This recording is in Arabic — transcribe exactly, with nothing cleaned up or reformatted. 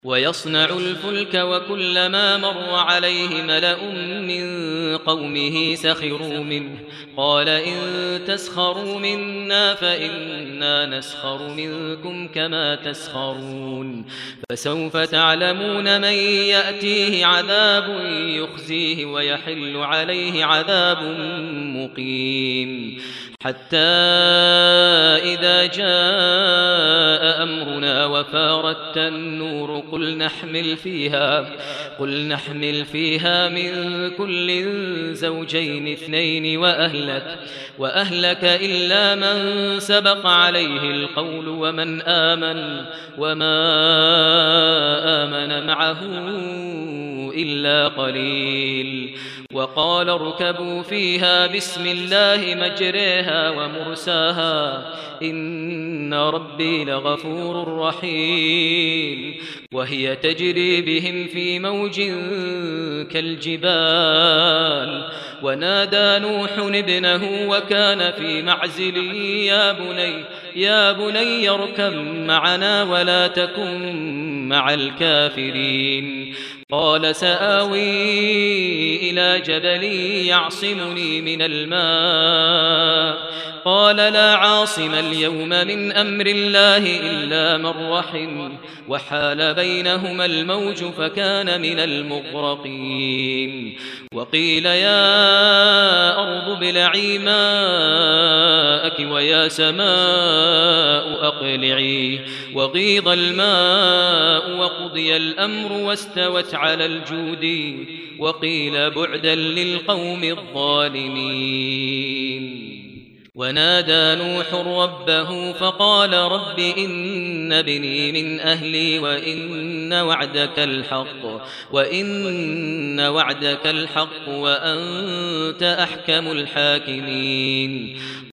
ويصنع الفلك وكلما مر عليه ملأ من قومه سخروا منه قال إن تسخروا منا فإنا نسخر منكم كما تسخرون فسوف تعلمون من يأتيه عذاب يخزيه ويحل عليه عذاب مقيم حتى إذا جاء أمرنا وفارت النور قل نحمل فيها قل نحمل فيها من كل زوجين اثنين وأهلك وأهلك إلا من سبق عليه القول ومن آمن وما آمن معه إلا قليل وقال اركبوا فيها بسم الله مجريها ومرساها إن ربي لغفور رحيم وهي تجري بهم في موج كالجبال ونادى نوح ابنه وكان في معزل يا بني يا بني اركب معنا ولا تكن مع الكافرين قال سآوي إلى جبل يعصمني من الماء قال لا عاصم اليوم من أمر الله إلا من رحم وحال بينهما الموج فكان من المغرقين وقيل يا أرض ابلعي ماءك ويا سماء أقلعي وغيض الماء وقضي الأمر واستوت على الجود وقيل بعدا للقوم الظالمين ونادى نوح ربه فقال رب إن ابني من أهلي وإن وعدك الحق وإن وعدك الحق وأنت أحكم الحاكمين